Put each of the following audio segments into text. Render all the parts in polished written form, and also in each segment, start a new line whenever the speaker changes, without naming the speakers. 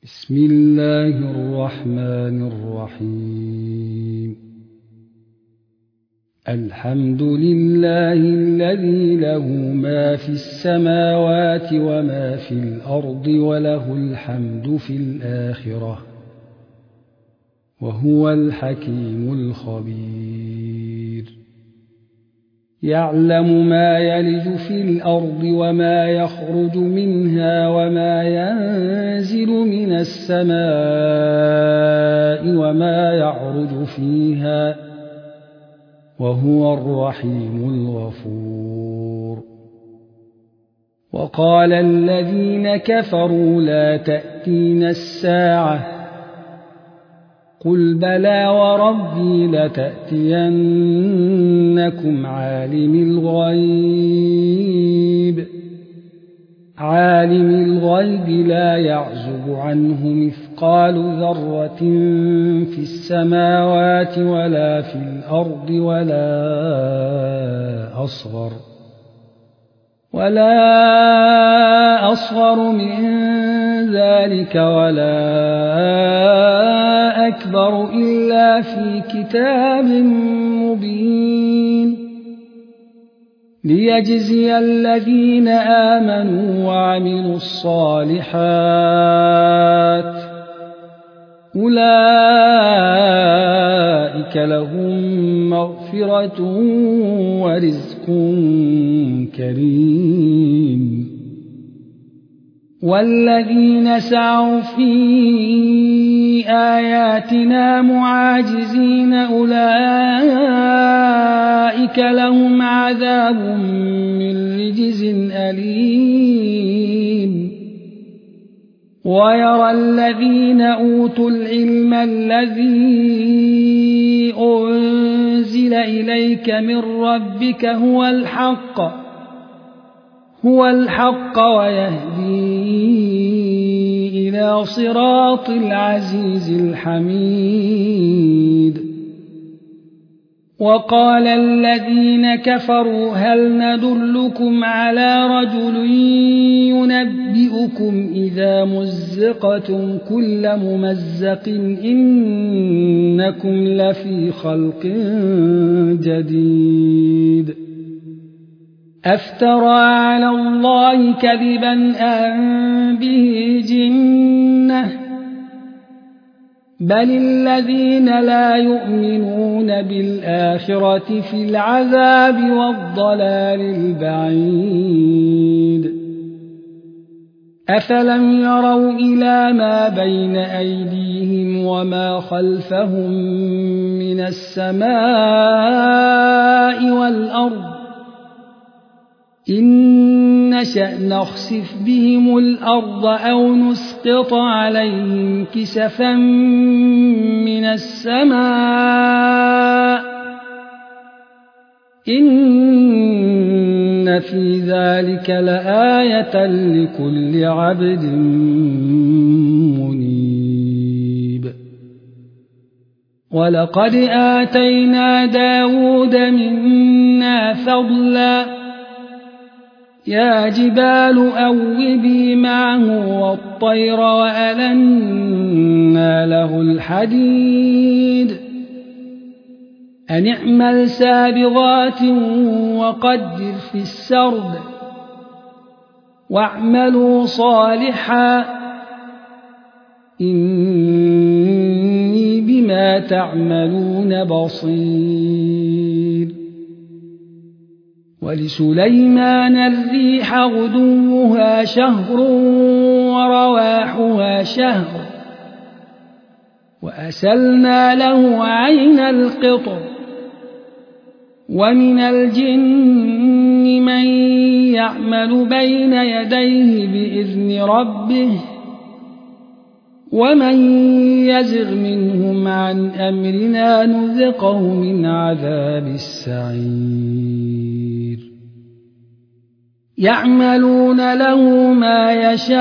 بسم الله الرحمن الرحيم. الحمد لله الذي له ما في السماوات وما في الأرض وله الحمد في الآخرة وهو الحكيم الخبير. يعلم ما يلج في الأرض وما يخرج منها وما ينزل من السماء وما يعرج فيها وهو الرحيم الغفور. وقال الذين كفروا لا تأتينا الساعة قل بلى وربي لتأتينكم عالم الغيب لا يعزب عنه مثقال ذرة في السماوات ولا في الأرض ولا أصغر من ذلك ولا أكبر إلا في كتاب مبين ليجزي الذين آمنوا وعملوا الصالحات أولئك لهم مغفرة ورزق كريم. والذين سعوا في آياتنا معاجزين أولئك لهم عذاب من رجز أليم. ويرى الذين أوتوا العلم الذي أنزل إليك من ربك هو الحق ويهدي إلى صراط العزيز الحميد. وقال الذين كفروا هل ندلكم على رجل ينبئكم إذا مزقتم كل ممزق إنكم لفي خلق جديد. أفترى على الله كذبا أم به جنة بل الذين لا يؤمنون بالآخرة في العذاب والضلال البعيد. أفلم يروا إلى ما بين أيديهم وما خلفهم من السماء والأرض إن نشأ نخسف بهم الأرض أو نسقط عليهم كسفا من السماء إن في ذلك لآية لكل عبد منيب. ولقد آتينا داود منا فضلا يا جبال أوبي معه والطير وألنا له الحديد أن اعمل سابغات وقدر في السرد واعملوا صالحا إني بما تعملون بصير. ولسليمان الريح غدوها شهر ورواحها شهر وأسلنا له عين القطر ومن الجن من يعمل بين يديه بإذن ربه ومن يزغ منهم عن أمرنا نذقه من عذاب السعير. يعملون له ما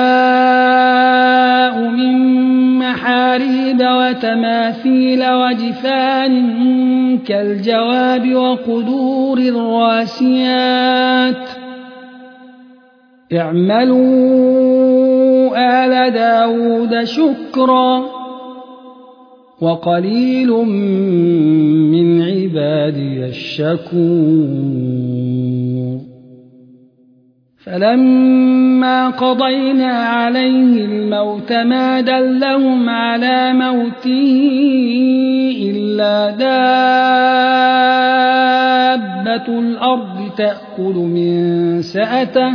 يشاء من محاريب وتماثيل وجفان كالجواب وقدور الراسيات اعملوا آل داود شكرا وقليل من عبادي الشكور فلما قضينا عليه الموت ما دلهم على موته إلا دابة الأرض تأكل من سأته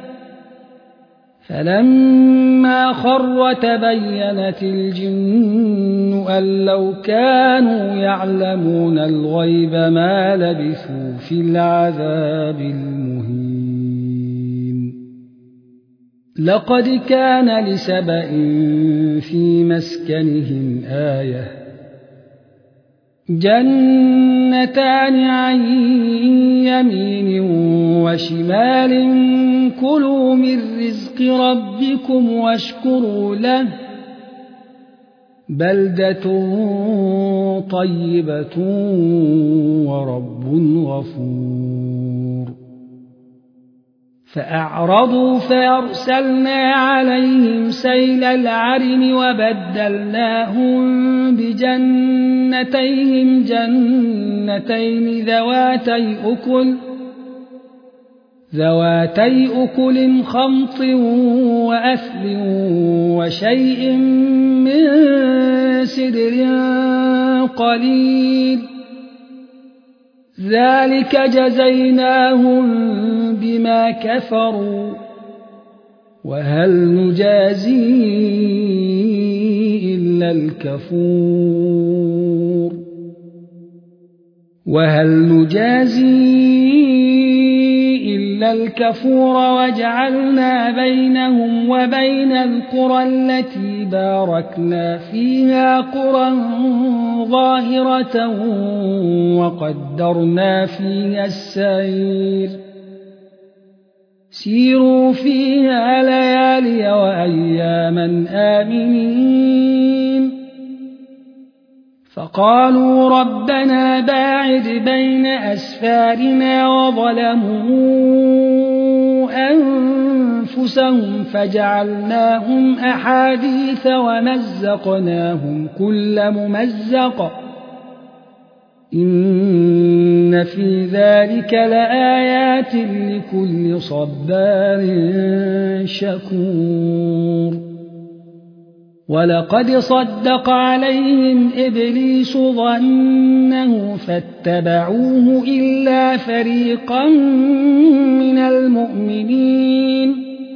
فلما خر تبينت الجن أن لو كانوا يعلمون الغيب ما لبثوا في العذاب المهين لقد كان لسبإ في مسكنهم آية جنتان عن يمين وشمال كلوا من رزق ربكم واشكروا له بلدة طيبة ورب غفور فأعرضوا فأرسلنا عليهم سيل العرم وبدلناهم بجنتيهم جنتين ذواتي أكل خمط وأثل وشيء من سدر قليل ذلك جزيناهم بما كفروا وهل نجازي إلا الكفور وجعلنا بينهم وبين القرى التي باركنا فيها قرى ظاهرة وقدرنا فيها السير سيروا فيها ليالي وأياما آمنين فقالوا ربنا باعد بين أسفارنا وظلموا أنفسهم فجعلناهم أحاديث ومزقناهم كل ممزق إن في ذلك لآيات لكل صبار شكور ولقد صدق عليهم إبليس ظنه فاتبعوه إلا فريقا من المؤمنين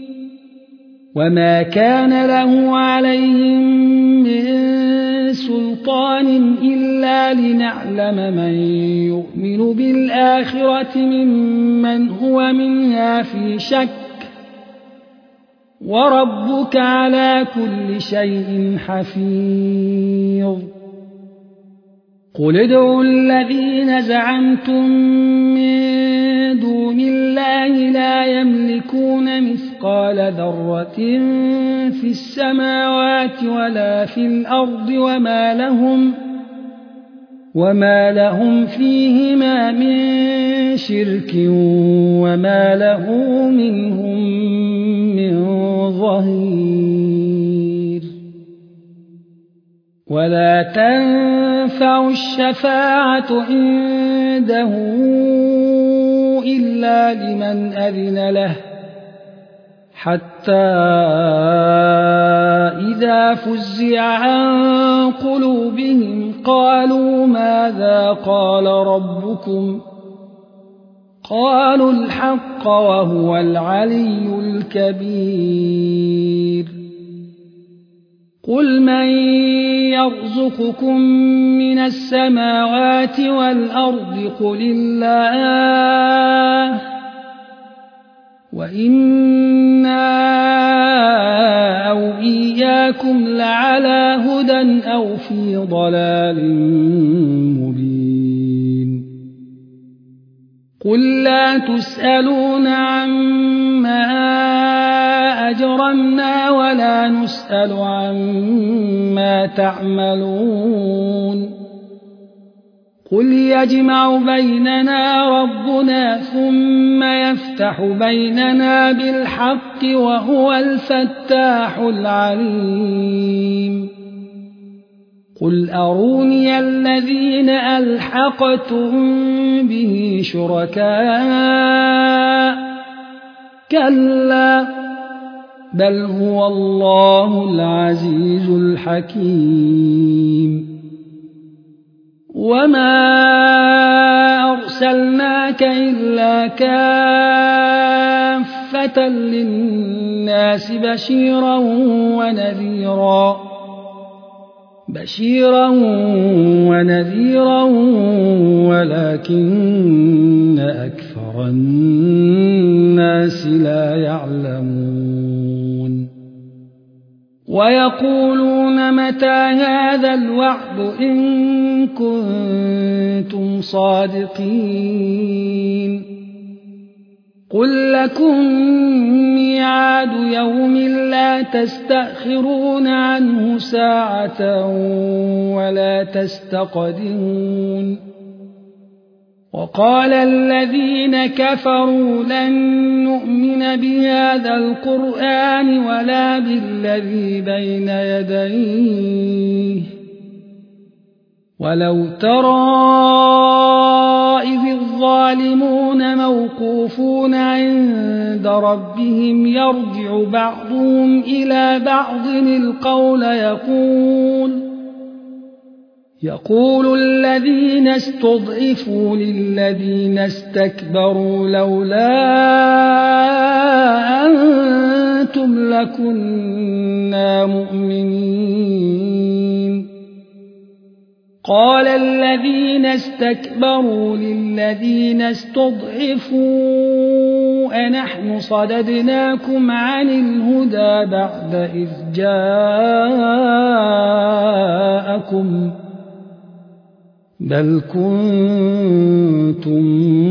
وما كان له عليهم من سلطان إلا لنعلم من يؤمن بالآخرة ممن هو منها في شك وربك على كل شيء حفيظ قل ادعوا الذين زعمتم من دون الله لا يملكون مثقال ذرة في السماوات ولا في الأرض وما لهم فيهما من شرك وما له منهم من ظهير ولا تنفع الشفاعة عنده إلا لمن أذن له حتى إذا فزع عن قلوبهم قالوا ماذا قال ربكم قالوا الحق وهو العلي الكبير قل من يرزقكم من السماوات والأرض قل الله وإنا أو إياكم لعلى هدى أو في ضلال مبين قل لا تسألون عما أجرمنا ولا نسأل عما تعملون قل يجمع بيننا ربنا ثم يفتح بيننا بالحق وهو الفتاح العليم قل أروني الذين ألحقتم به شركاء كلا بل هو الله العزيز الحكيم وما أرسلناك إلا كافة للناس بشيرا ونذيرا ولكن أكثر الناس لا يعلمون ويقولون متى هذا الوعد إن كنتم صادقين قل لكم ميعاد يوم لا تستأخرون عنه ساعة ولا تستقدمون وقال الذين كفروا لن نؤمن بهذا القرآن ولا بالذي بين يديه ولو ترى إذ الظالمون موقوفون عند ربهم يرجع بعضهم إلى بعض القول يقول الذين استضعفوا للذين استكبروا لولا أنتم لكنا مؤمنين قال الذين استكبروا للذين استضعفوا أنحن صددناكم عن الهدى بعد إذ جاءكم بل كنتم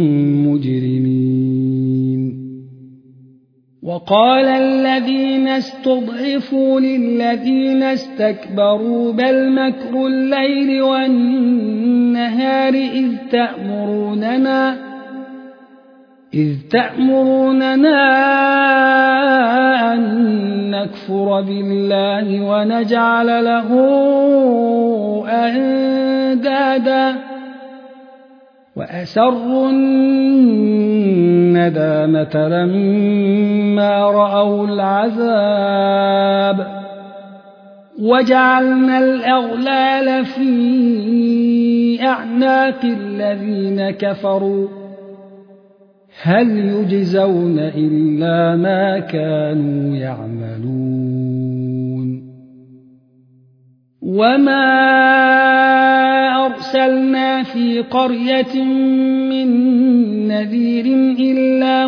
مجرمين وقال الذين استضعفوا للذين استكبروا بل مكر الليل والنهار إذ تأمروننا أن نكفر بالله ونجعل له أندادا وأسروا الندامة لما رأوا العذاب وجعلنا الأغلال في أعناق الذين كفروا هل يجزون إلا ما كانوا يعملون وما أرسلنا في قرية من نذير إلا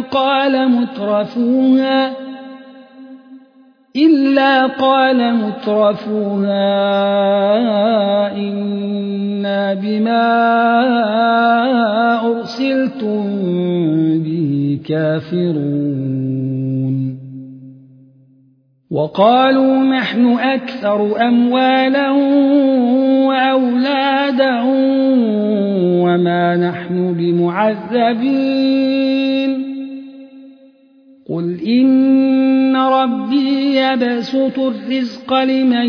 قال مترفوها إنا بما أرسلتم به كافرون وقالوا نحن أكثر أموالا وأولادا وما نحن بمعذبين قل إن ربي يبسط الرزق لمن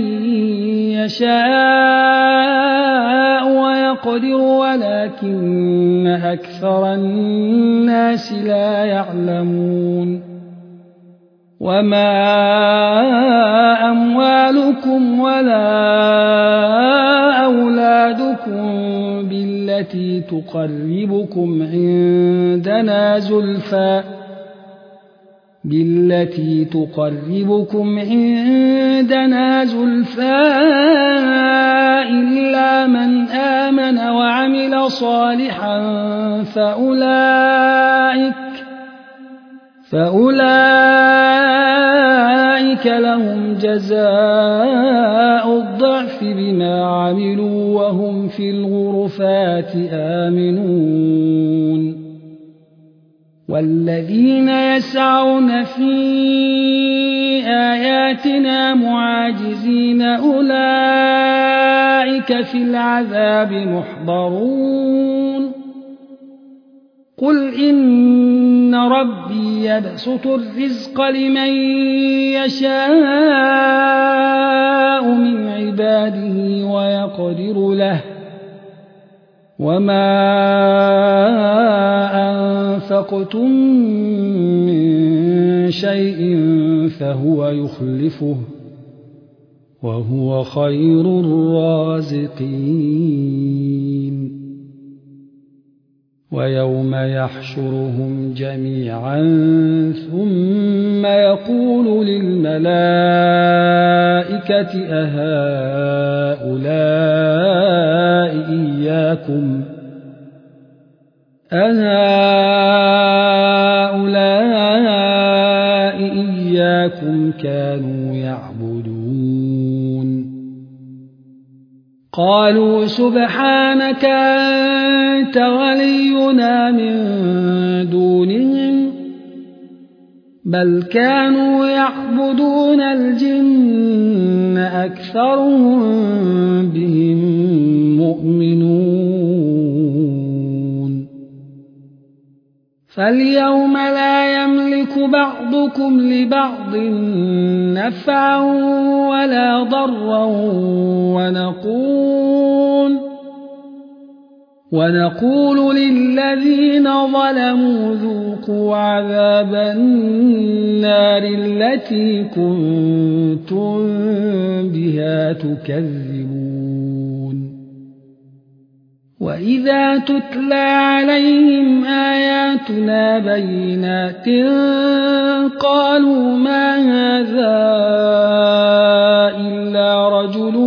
يشاء ويقدر ولكن أكثر الناس لا يعلمون وما أموالكم ولا أولادكم بالتي تقربكم عندنا زلفى إلا من آمن وعمل صالحا فأولئك لهم جزاء الضعف بما عملوا وهم في الغرفات آمنون والذين يسعون في آياتنا معاجزين أولئك أولئك في العذاب محضرون قل إن ربي يبسط الرزق لمن يشاء من عباده ويقدر له وما أنفقتم من شيء فهو يخلفه وهو خير الرازقين ويوم يحشرهم جميعا ثم يقول للملائكة أهؤلاء إياكم كانوا يعبدون قالوا سبحانك أنت ولينا من دونهم بل كانوا يعبدون الجن أكثرهم بهم مؤمنون فاليوم لا يملك بعضكم لبعض نفعا ولا ضرا ونقول للذين ظلموا ذوقوا عذاب النار التي كنتم بها تكذبون وإذا تتلى عليهم آياتنا بينات قالوا ما هذا إلا رجل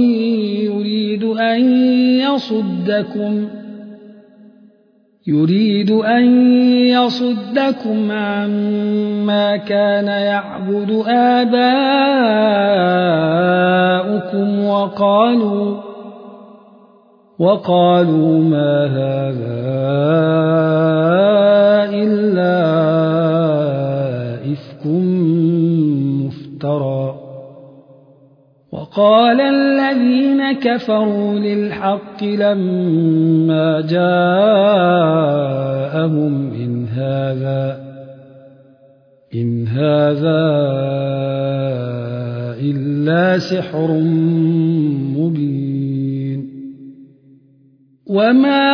يريد أن يصدكم عما كان يعبد آباؤكم وقالوا ما هذا إلا إفك مفترى وقال الذين كفروا للحق لما جاءهم إن هذا إلا سحر مبين وما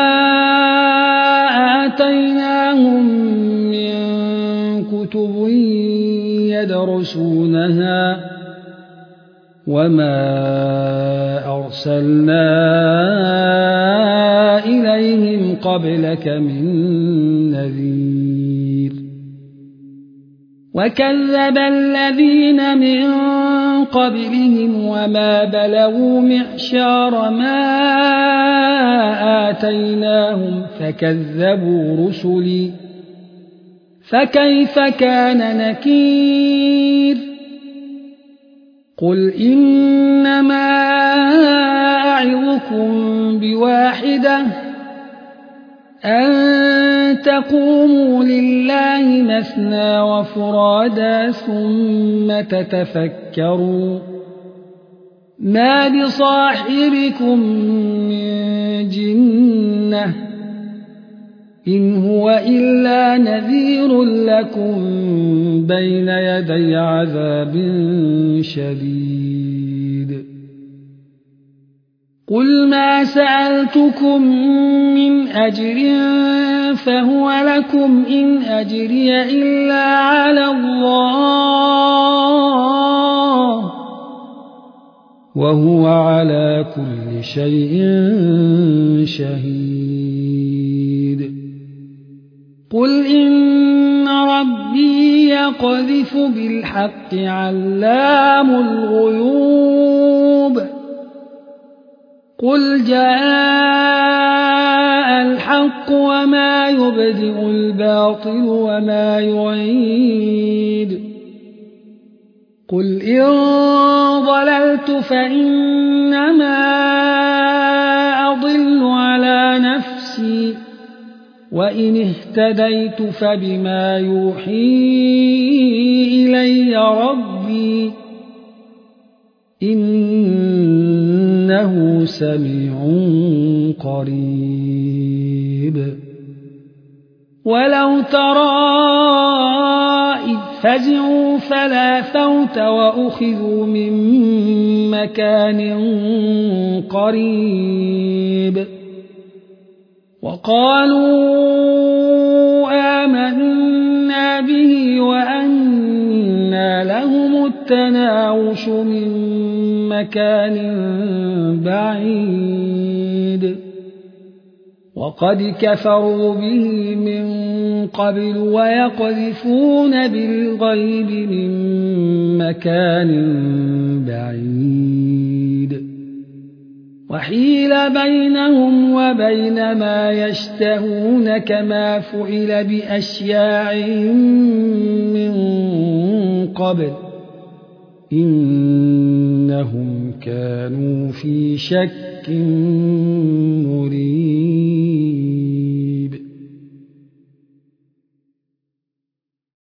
آتيناهم من كتب يدرسونها وما أرسلنا إليهم قبلك من نذير وكذب الذين من قبلهم وما بلغوا معشار ما آتيناهم فكذبوا رسلي فكيف كان نكير قل إنما أعظكم بواحدة أن تقوموا لله مثنى وفرادا ثم تتفكروا ما بصاحبكم من جنة إن هو إلا نذير لكم بين يدي عذاب شديد قل ما سألتكم من أجر فهو لكم إن أجري إلا على الله وهو على كل شيء شهيد قل إن ربي يقذف بالحق علام الغيوب قل جاء الحق وما يبدئ الباطل وما يعيد قل إن ضللت فإنما أضل على نفسي وإن اهتديت فبما يوحي إلي ربي إنما إنه سميع قريب ولو ترى إذ فزعوا فلا فوت وأخذوا من مكان قريب وقالوا آمنا به وأنى لهم التناوش من مكان بعيد وقد كفروا به من قبل ويقذفون بالغيب من مكان بعيد وحيل بينهم وبين ما يشتهون كما فعل بأشياعهم من قبل إنهم كانوا في شك